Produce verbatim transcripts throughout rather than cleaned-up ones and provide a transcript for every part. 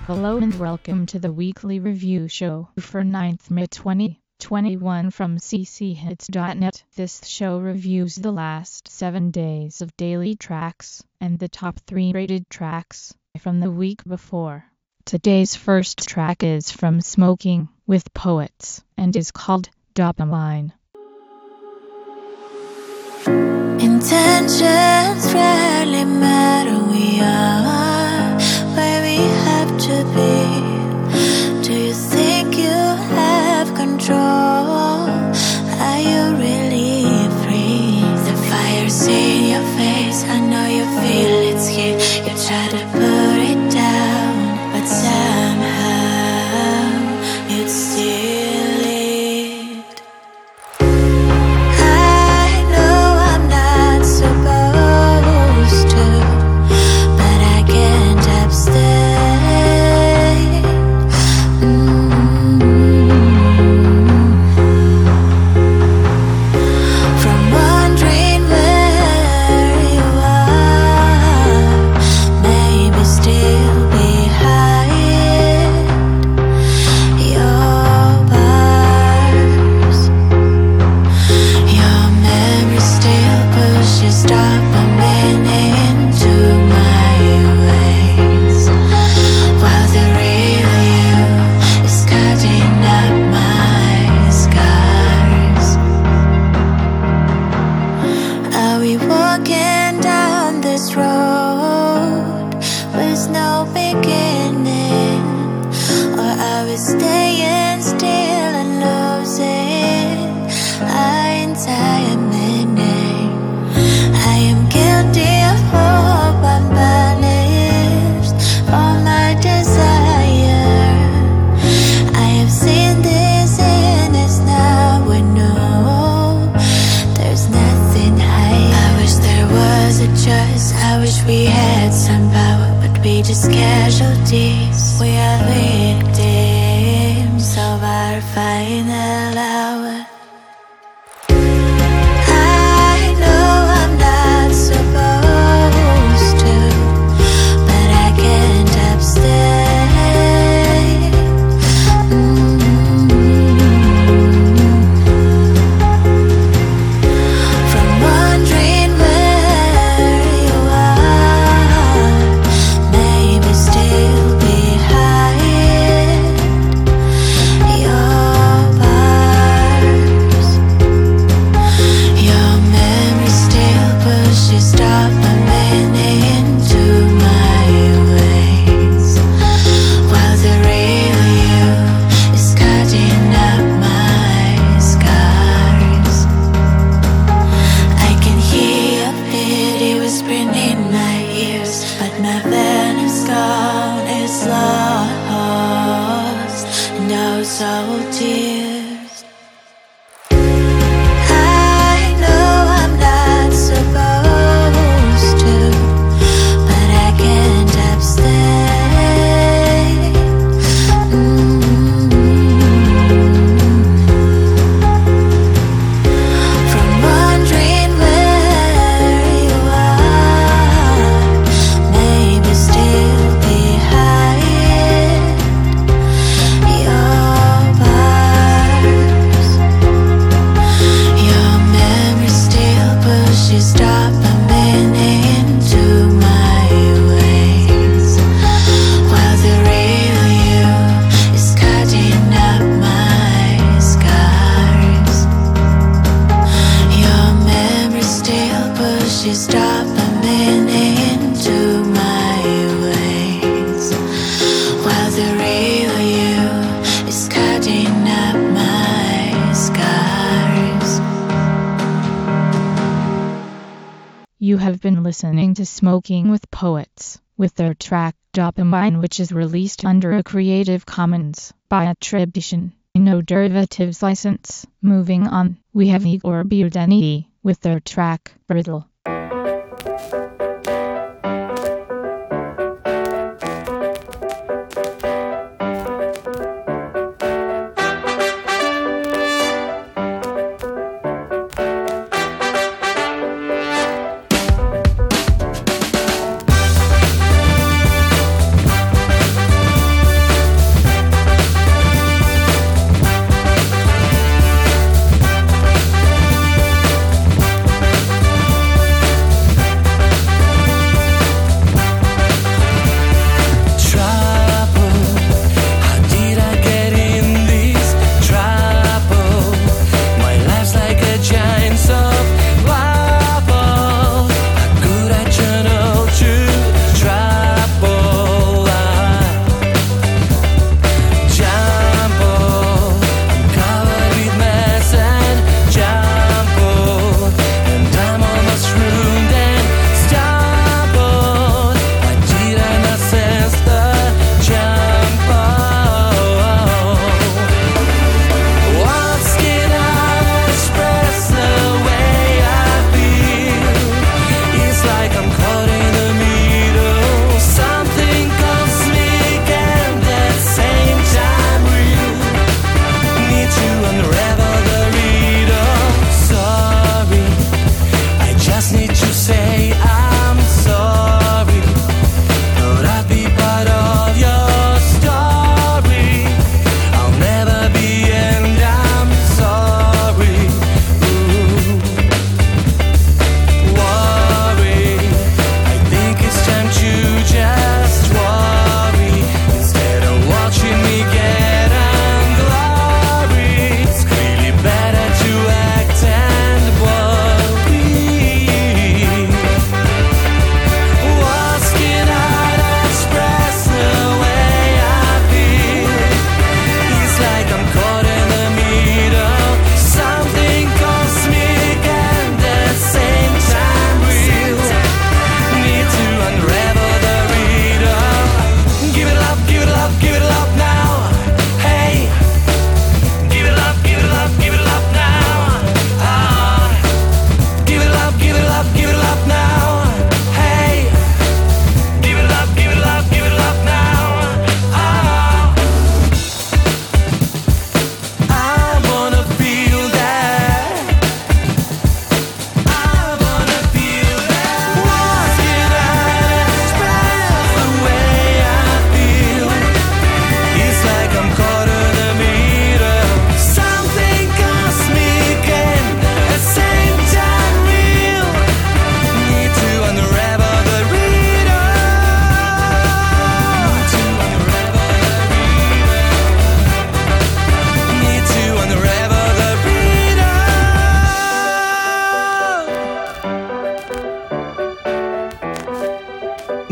Hello and welcome to the weekly review show for ninth of May twenty twenty-one from c c hits dot net. This show reviews the last seven days of daily tracks and the top three rated tracks from the week before. Today's first track is from Smoking with Poets and is called Dopamine. Intentions rarely matter, we are where we have to be. Do you think you have control? Are you really free? The fire's in your face, I know you feel it's here. You try to put it down, but somehow it's still it. I know I'm not supposed to, but I can't abstain. You have been listening to Smoking with Poets, with their track Dopamine, which is released under a Creative Commons by attribution, no derivatives license. Moving on, we have Igor Budeni with their track Riddle.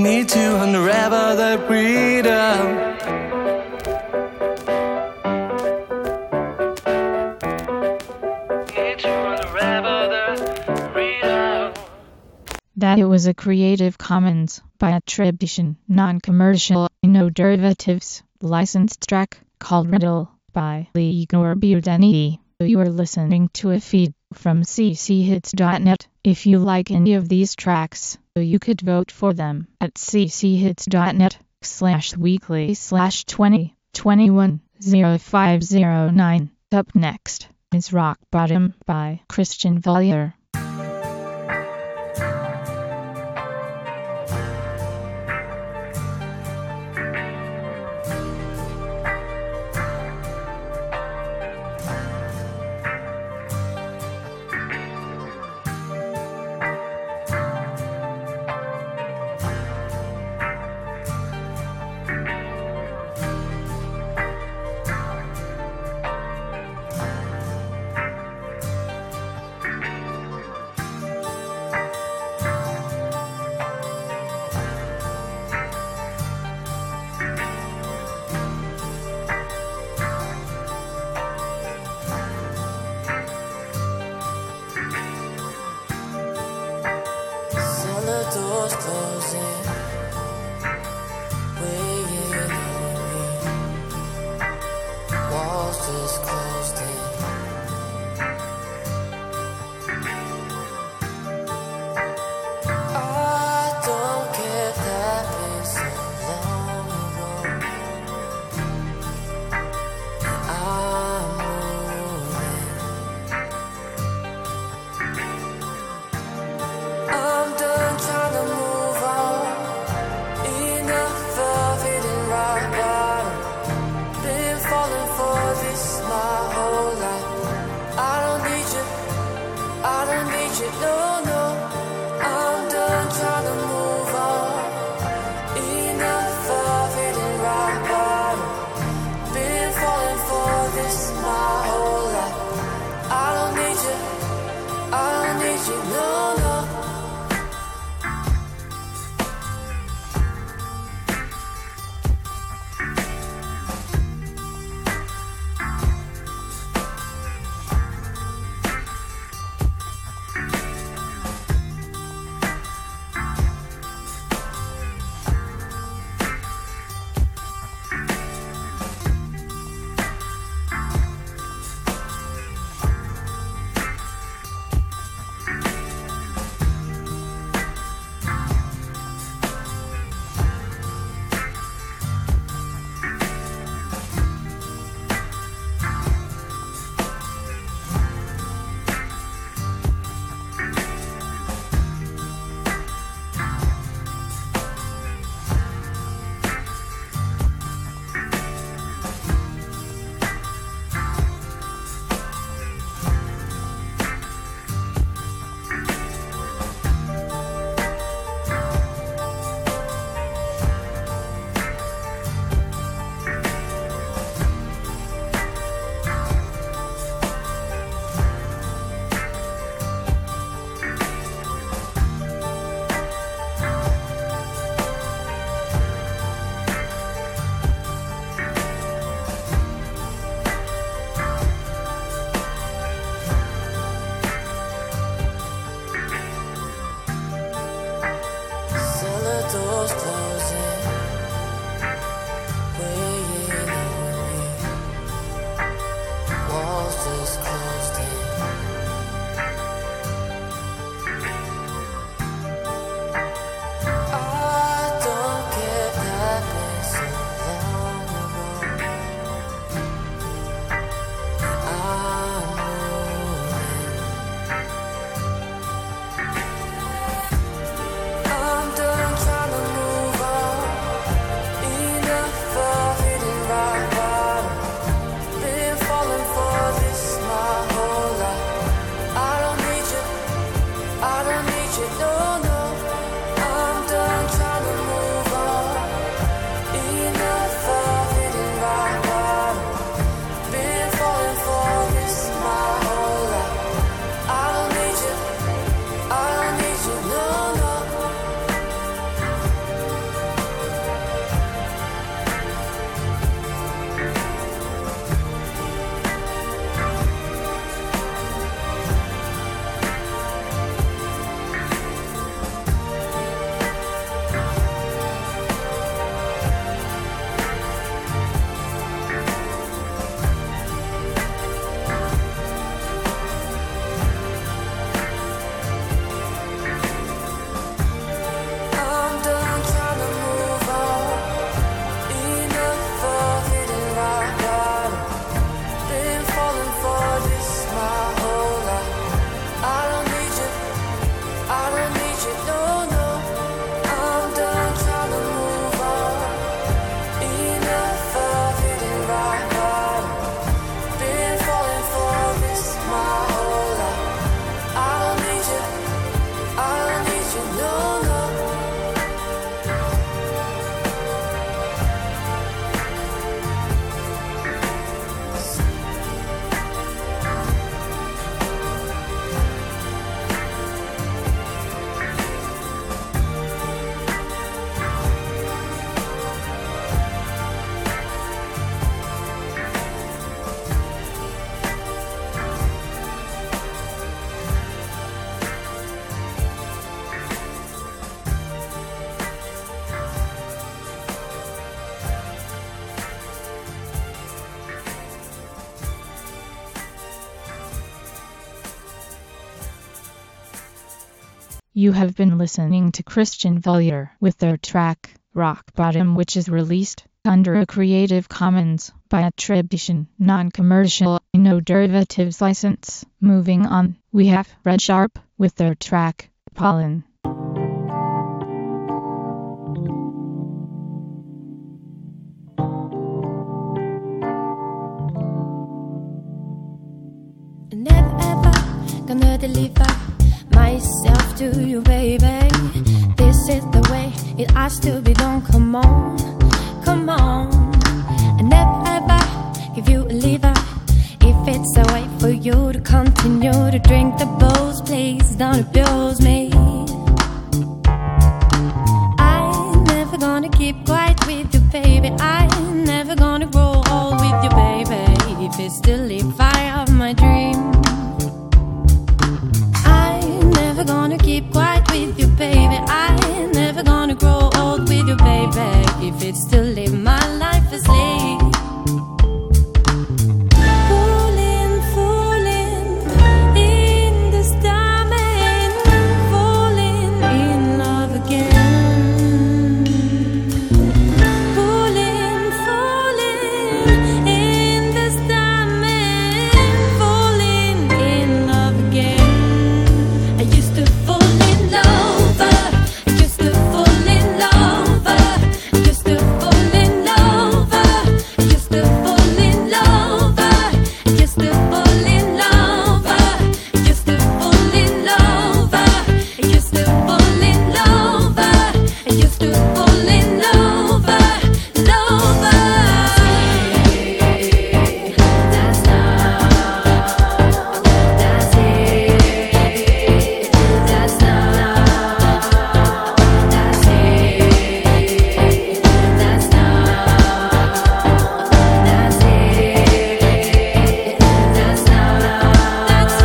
Need to unravel the freedom. Need to unravel the freedom. That it was a Creative Commons by attribution, non-commercial, no derivatives, licensed track called Riddle by Igor Budeni. You are listening to a feed from c c hits dot net. If you like any of these tracks, you could vote for them at c c hits dot net slash weekly slash twenty twenty-one oh five oh nine. Up next is Rock Bottom by Christian Valier. Doors closing, weighing on me. Walls just closed in. I don't care if that been so long ago. I'm moving. I'm done trying to move on. Enough of it and rock bottom. Been falling for this my whole life. I don't need you, I don't need you, no, no. I'm done trying to move on. Enough of it and rock bottom. Been falling for this my whole life. I don't need you, I don't need you, no, no. Doors closing, weighing on me. Walls just closed in. I don't care if that been so long ago. I'm moving. I'm done trying to move on. You have been listening to Christian Valier with their track, Rock Bottom, which is released under a Creative Commons by attribution, non-commercial, no derivatives license. Moving on, we have Red Sharp with their track, Pollen. Never ever gonna deliver myself to you, baby. This is the way it has to be done. Come on, come on. I never ever give you a liver if it's a way for you to continue to drink the booze. Please don't abuse me. I'm never gonna keep quiet with you, baby. I'm never gonna grow old with you, baby. If it's still the fire of my dream, I'm never gonna keep quiet with you, baby. I'm never gonna grow old with you, baby. If it's still live my life asleep. Fooling, fooling in this diamond, falling in love again. Fooling, fooling in this diamond, falling in love again. I used to fall in love, I used to fall in love, I used to fall in love, I used to fall in love, I used to fall in love, I used to fall in love, I used to fall in love, I used to fall in love, love. That's now, that's it, that's now, that's it, that's now, that's it, that's now, that's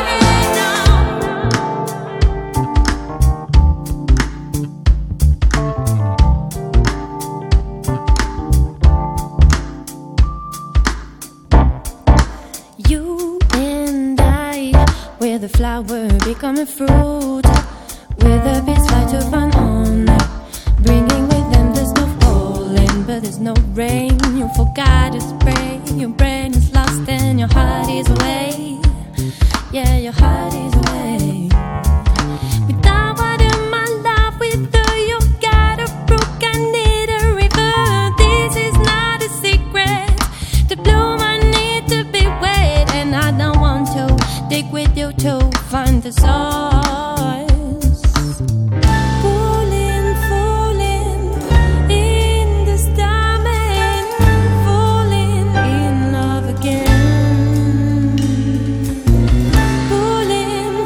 here now. You and I, we're the flower becoming fruit, with the bees fly to run on, bringing with them the snow falling, but there's no rain. You forgot to spray, your brain is lost and your heart is away. Yeah, your heart is away. Without water, my love, with you, you got a brook, I need a river. This is not a secret. To bloom, I need to be wet, and I don't want to dig with you to find the source. Fooling, fooling in this diamond, falling in love again. Fooling,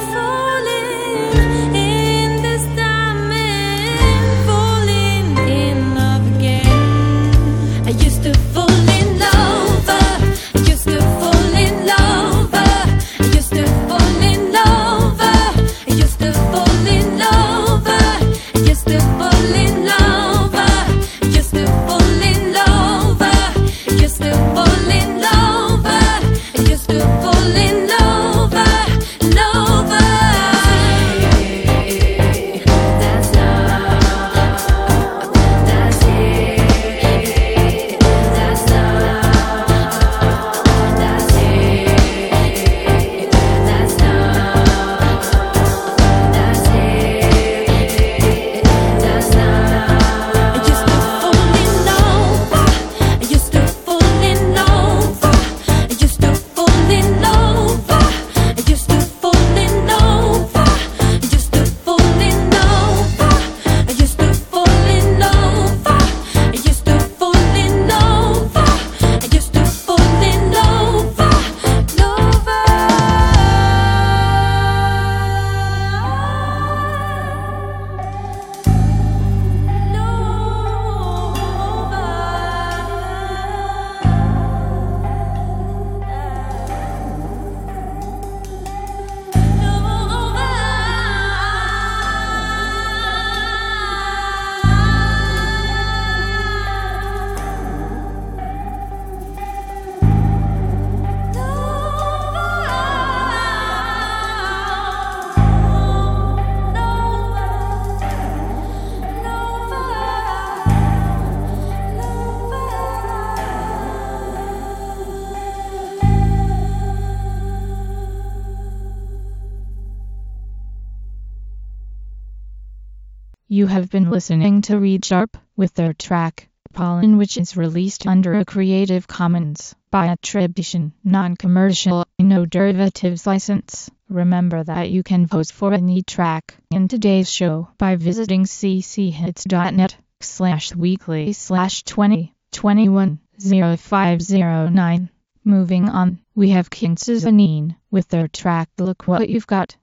You have been listening to Reed Sharp with their track Pollen, which is released under a Creative Commons by attribution, non-commercial, no derivatives license. Remember that you can vote for any track in today's show by visiting cchits.net slash weekly slash 20 21 05 09. Moving on, we have Kinsazanine with their track Look What You've Got.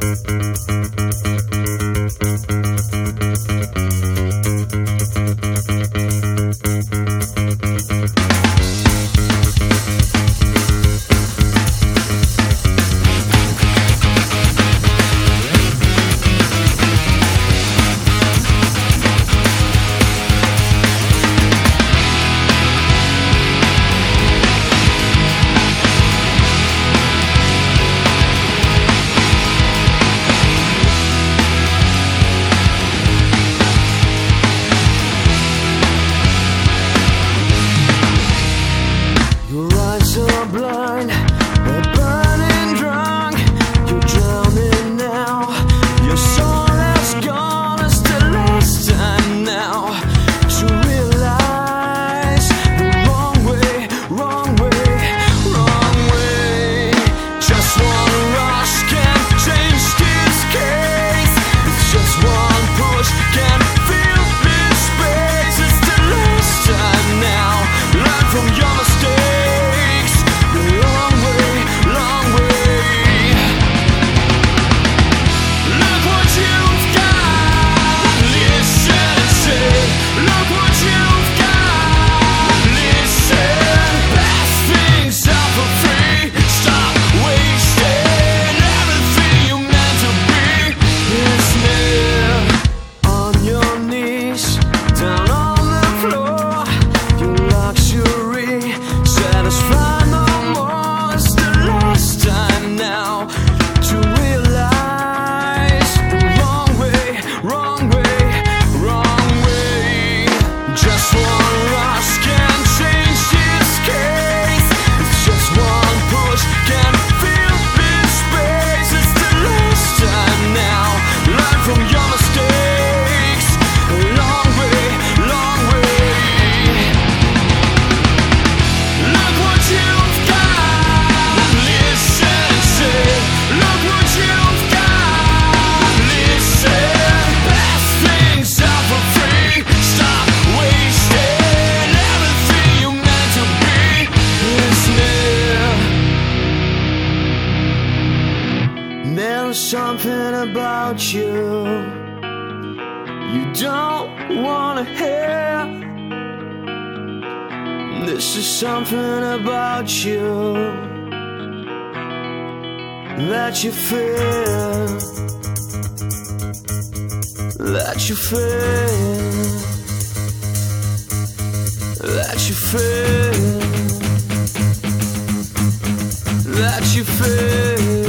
Something about you you don't wanna hear. This is something about you that you feel, that you feel, that you feel, that you feel.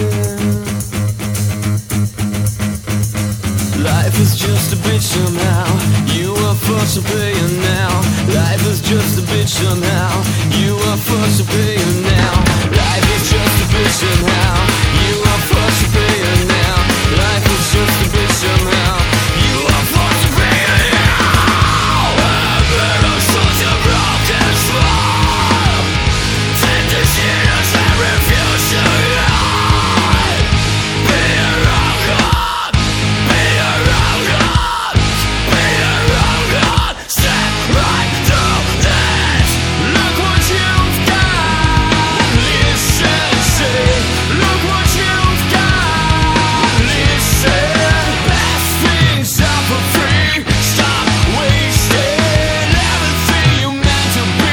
Life is just a bitch somehow. You are forced to pay it now. Life is just a bitch somehow. You are forced to pay it now. Life is just a bitch somehow. You are forced to pay it now. Life is just a bitch somehow. You are forced to pay it now. Every such a broken smile. Take the shit as I refuse to lie. Be a rock up. Be a rock up. Be a rock up. Step right through this. Look what you've got. Listen, see. Look what you've got. Listen. Best things are for free. Stop wasting everything you meant to be.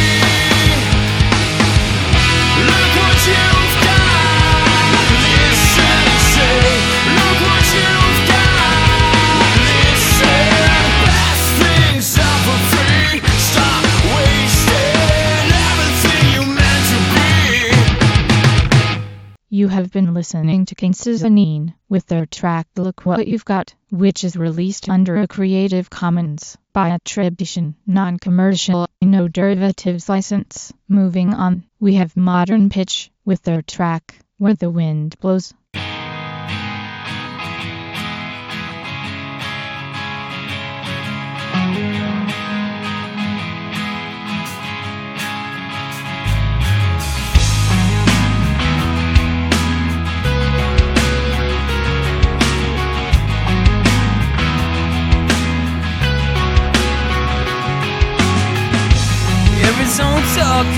Look what you've got. Listen, see. Look what you've got. Listen. Best things are for free. Stop wasting everything you meant to be. You have been listening to Kinsazanine with their track Look What You've Got, which is released under a Creative Commons by attribution, non-commercial, no derivatives license. Moving on, we have Modern Pitch with their track Where the Wind Blows.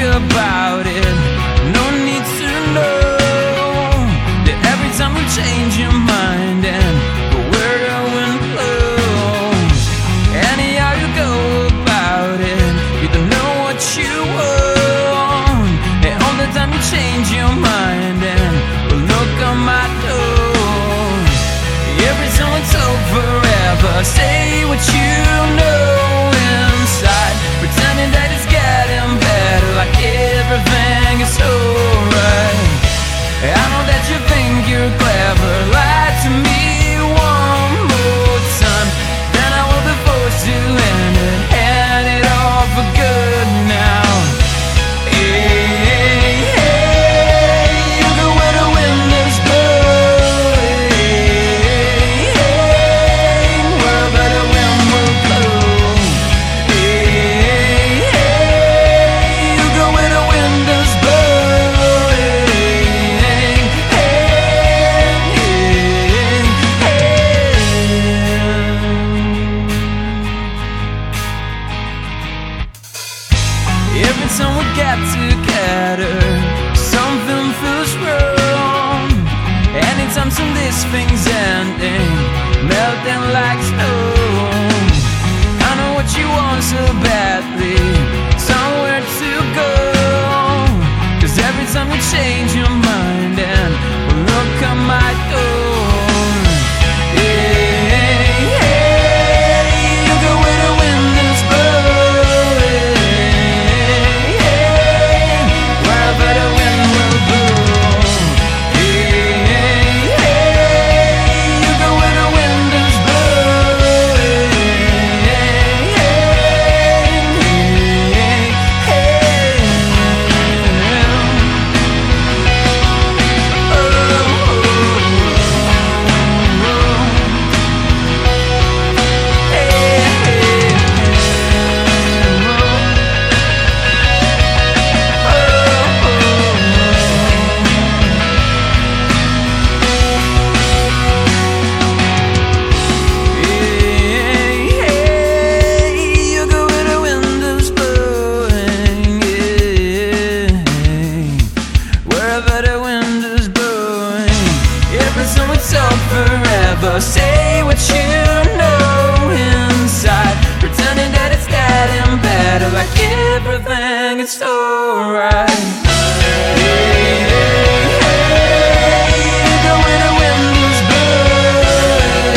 about it. No need to know that every time you change your mind and where the wind blows. Anyhow you go about it, you don't know what you want. And all the time you change your mind and well, look on my door. Every time it's over forever, say what you know inside, pretending that it's getting better, like everything is alright. I know that you think you're clever, lie to me one more time, then I will be forced to end it, hand it all for good now. Hey, hey, you go where the wind is blowing, hey, wherever the wind will blow. Hey, hey, you go where the wind is blowing, hey, hey. Every time we get together, something feels wrong. Anytime some this thing's ending, melting like snow. I know what you want so badly, somewhere to go. Cause every time you change your mind and well, look at my door. Hey, hey, you go where the wind is blowing, hey, wherever the wind will blow. Hey, hey, you go where the wind is blowing, hey, hey, hey. Say what you know inside, pretending that it's getting better, like everything is alright. Hey, hey, you go where the wind is blowing,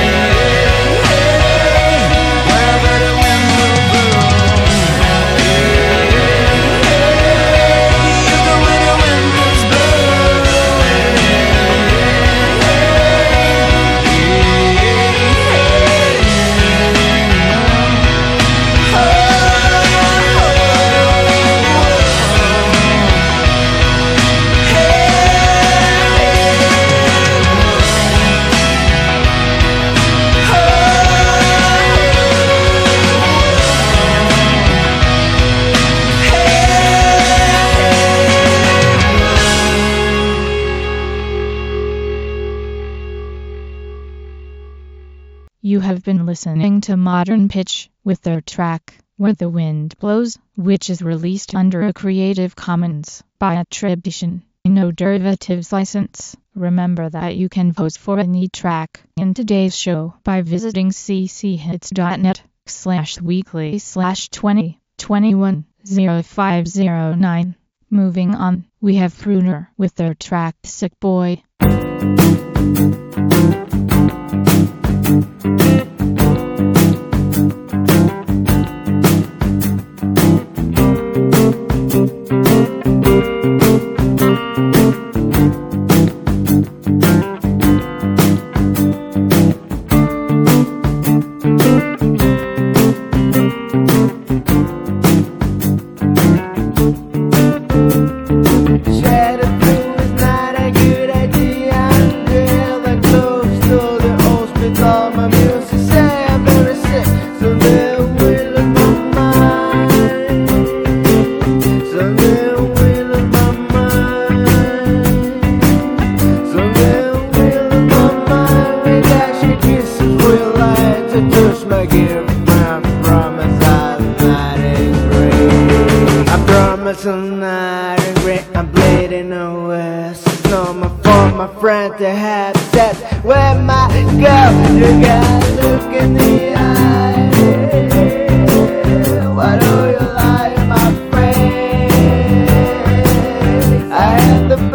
hey, wherever the wind will blow. Hey, hey, you go where the wind is blowing. You have been listening to Modern Pitch with their track, Where the Wind Blows, which is released under a Creative Commons by attribution, no derivatives license. Remember that you can vote for any track in today's show by visiting cchits.net slash weekly slash 20 21 0509. Moving on, we have Pruner with their track Sick Boy. Shadow is not a good idea until the close to the friend to have sex with my girl. You gotta look in the eye. Why do you lie, my friend? I am the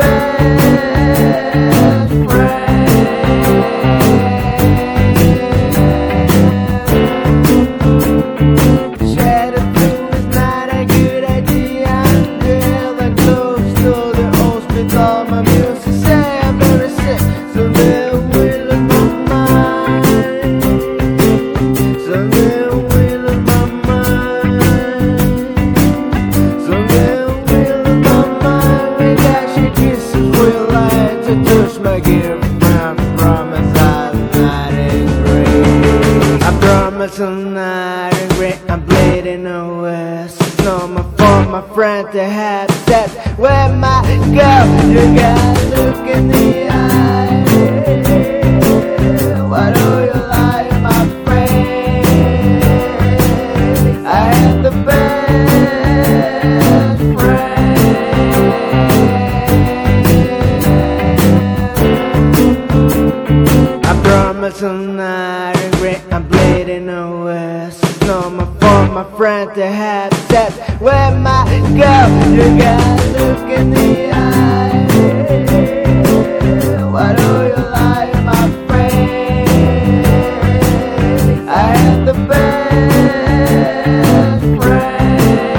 best friend. Shed a blue is not a good idea. Until I close to the hospital, my music say I'm very sick, so they will in my mind. So they will in my mind. So they will in my mind. We got she kisses will like to touch my girlfriend. Promise I'm not angry. I promise I'm not angry. I'm bleeding away. It's normal for my friend to have sex with my girl. You gotta look in the eye. Why do you lie, my friend? I am the best friend. I promise I'm not angry. I'm bleeding away. It's normal for my friend to have sex with my girl. You gotta look in the eye. Why do you lie, my friend? I am the best friend.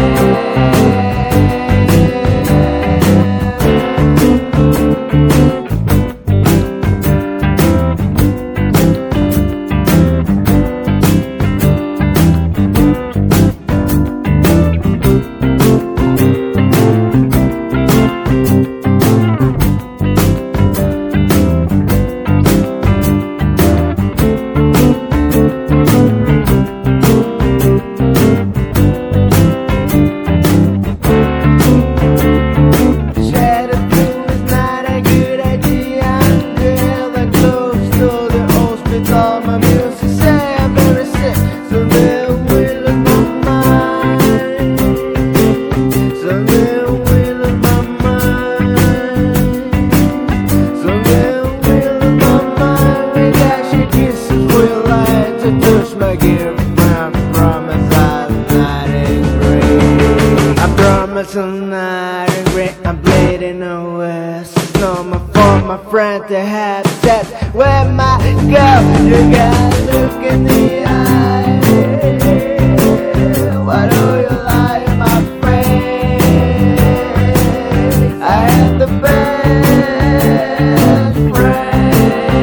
Shed a blue is not a good idea. Until I close to the hospital, my music say I'm very sick, so they will in my mind. So they will in my mind. So they will in my mind. We got she kisses will like to touch my girlfriend. Promise I'm not angry. I promise I'm not angry. I'm bleeding away. It's normal for my friend to have sex with my girl. You gotta look in the eye. Why do you lie, my friend? I am the best friend.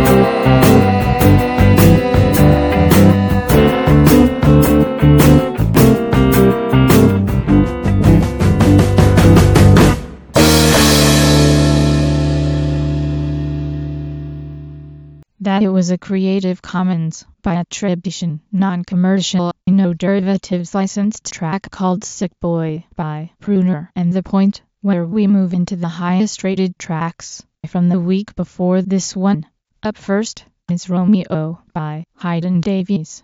That it was a Creative Commons by attribution, non-commercial, no derivatives licensed track called Sick Boy by Pruner. And the point where we move into the highest rated tracks from the week before this one. Up first is Romeo by Hayden Davies.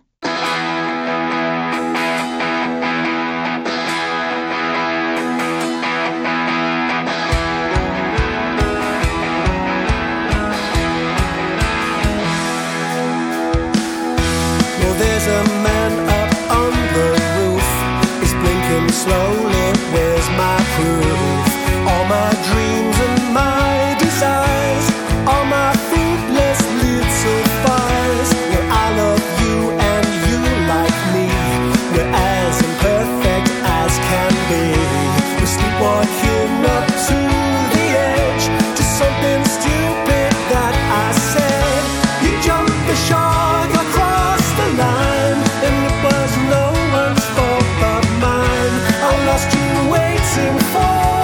Well, there's a man up on the roof. He's blinking slowly. Where's my proof? All my dreams and my desires, all my fruitless little fires. Well, I love you and you like me. We're as imperfect as can be. We're sleepwalking up to the edge, just something stupid that I said. You jumped the shark across the line, and it was no one's fault but mine. I lost you waiting for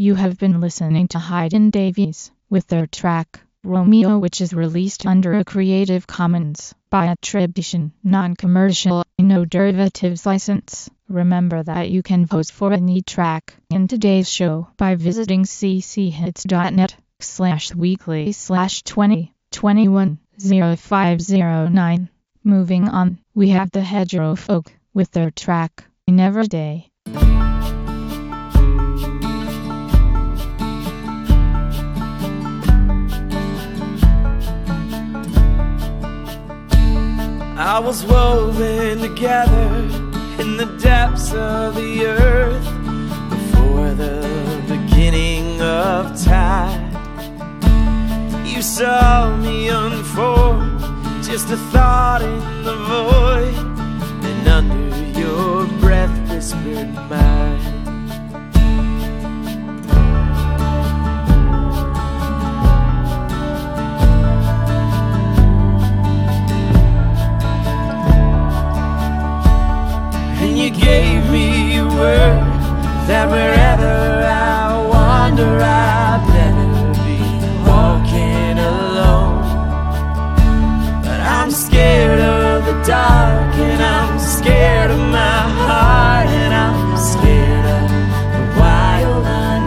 You have been listening to Hayden Davies with their track Romeo, which is released under a Creative Commons by attribution, non-commercial, no derivatives license. Remember that you can vote for any track in today's show by visiting cchits.net slash weekly slash 20 21 0509. Moving on, we have the Hedgerow Folk with their track Never Day. I was woven together in the depths of the earth before the beginning of time. You saw me unfold, just a thought in the void, and under your breath whispered mine. You gave me a word that wherever I wander, I'd never be walking alone. But I'm scared of the dark, and I'm scared of my heart, and I'm scared of the wild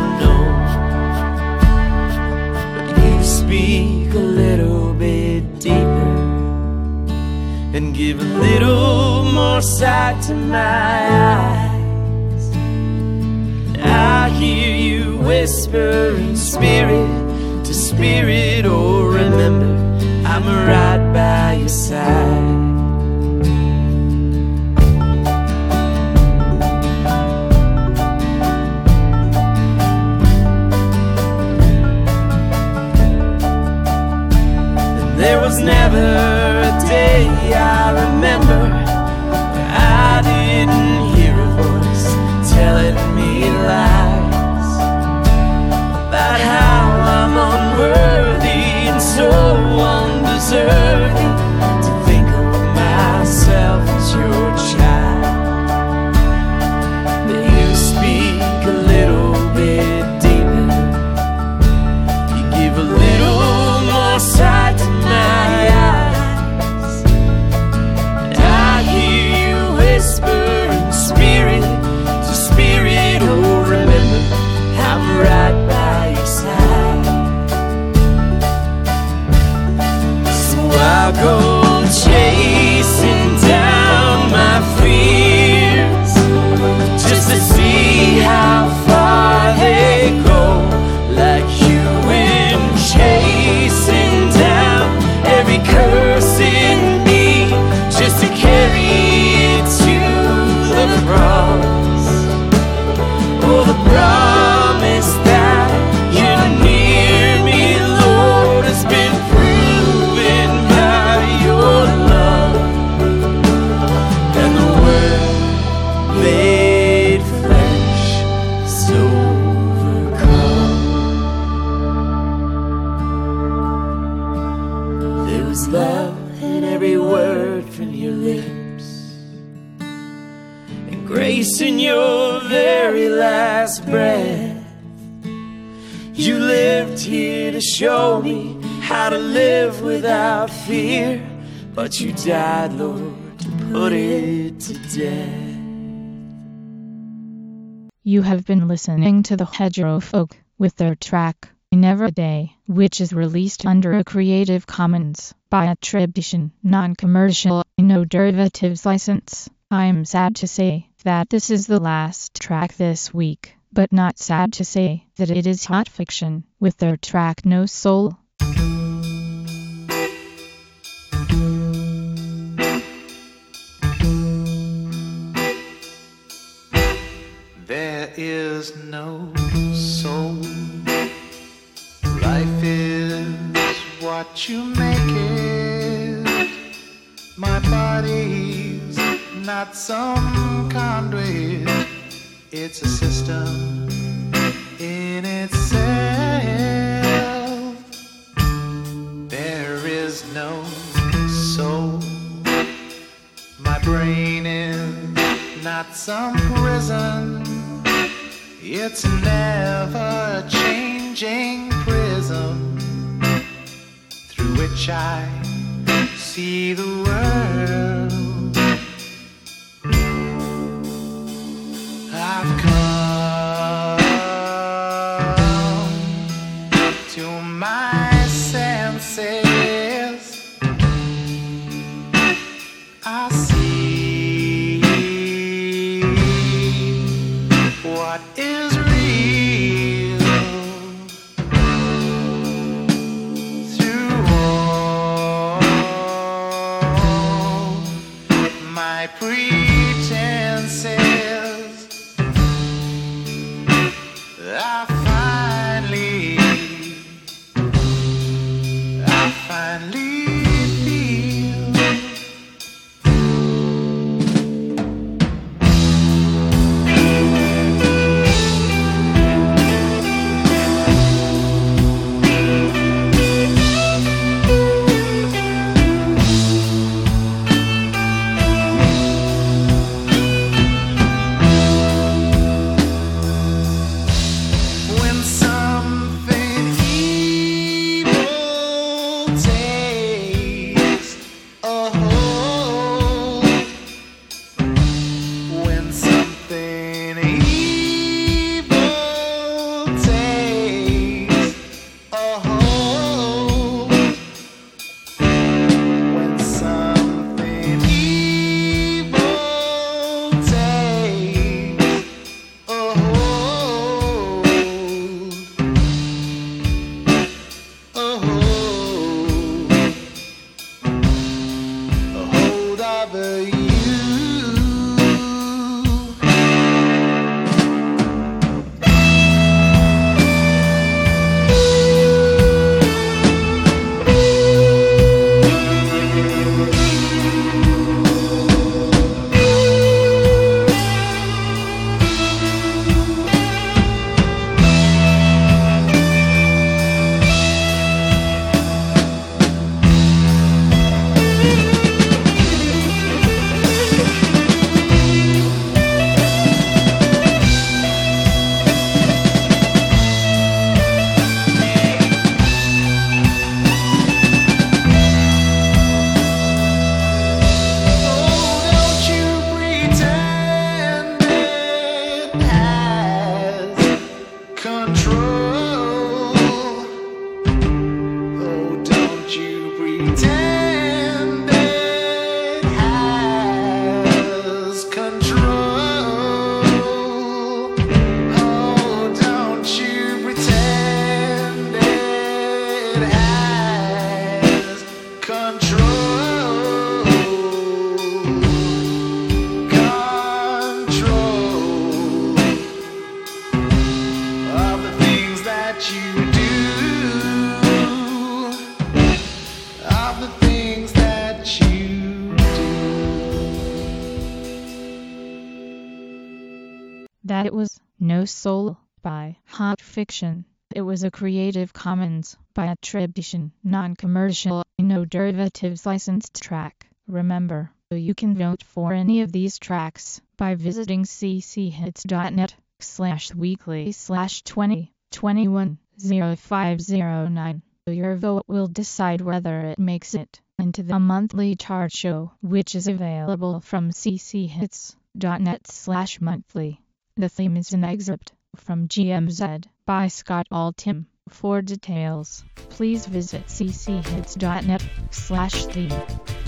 unknown. But you speak a little bit deeper and give a little more sight to my eyes. I hear you whisper in spirit to spirit, oh remember, I'm right by your side. There was never a day I remember I didn't hear a voice telling me lies about how I'm unworthy and so undeserving to think of myself as your child. But you speak a little bit deeper, you give a little more sight to my eyes, and I hear you whisper in spirit to spirit, oh remember, I'm right by your side. So I'll go chasing down my fears just to see how far they go, like you went chasing down every curse in me just to carry it to the cross. Oh, the promise that you're near me, Lord, has been proven by your love, and the word made flesh has overcome. There was love in every word from your lips, and grace in your very last breath. You lived here to show me how to live without fear, but you died, Lord, to put it to death. You have been listening to the Hedgerow Folk with their track Never Day, which is released under a Creative Commons by attribution, non-commercial, no derivatives license. I'm sad to say that this is the last track this week, but not sad to say that it is Hot Fiction with their track No Soul. There is no soul. Life is what you make it. My body's not some conduit. It's a system in itself. There is no soul. My brain is not some prison. It's an ever-changing prism through which I see the world. I've come to my senses. I see what is real through all my pretenses. I finally, I finally feel. When something evil takes a hold, when something evil takes a hold, when something evil takes a hold, a hold, a hold over you. Don't you pretend it has control. Oh, don't you pretend it has control. Oh, don't you pretend it has control. Control of the things that you do, of the things that you do. That was No Soul by Hot Fiction. It was a Creative Commons by attribution, non-commercial, no derivatives licensed track. Remember, you can vote for any of these tracks by visiting cchits.net slash weekly slash 20 21 0509. Your vote will decide whether it makes it into the monthly chart show, which is available from cchits.net slash monthly. The theme is an excerpt from G M Z by Scott Altham. For details, please visit cchits.net slash theme.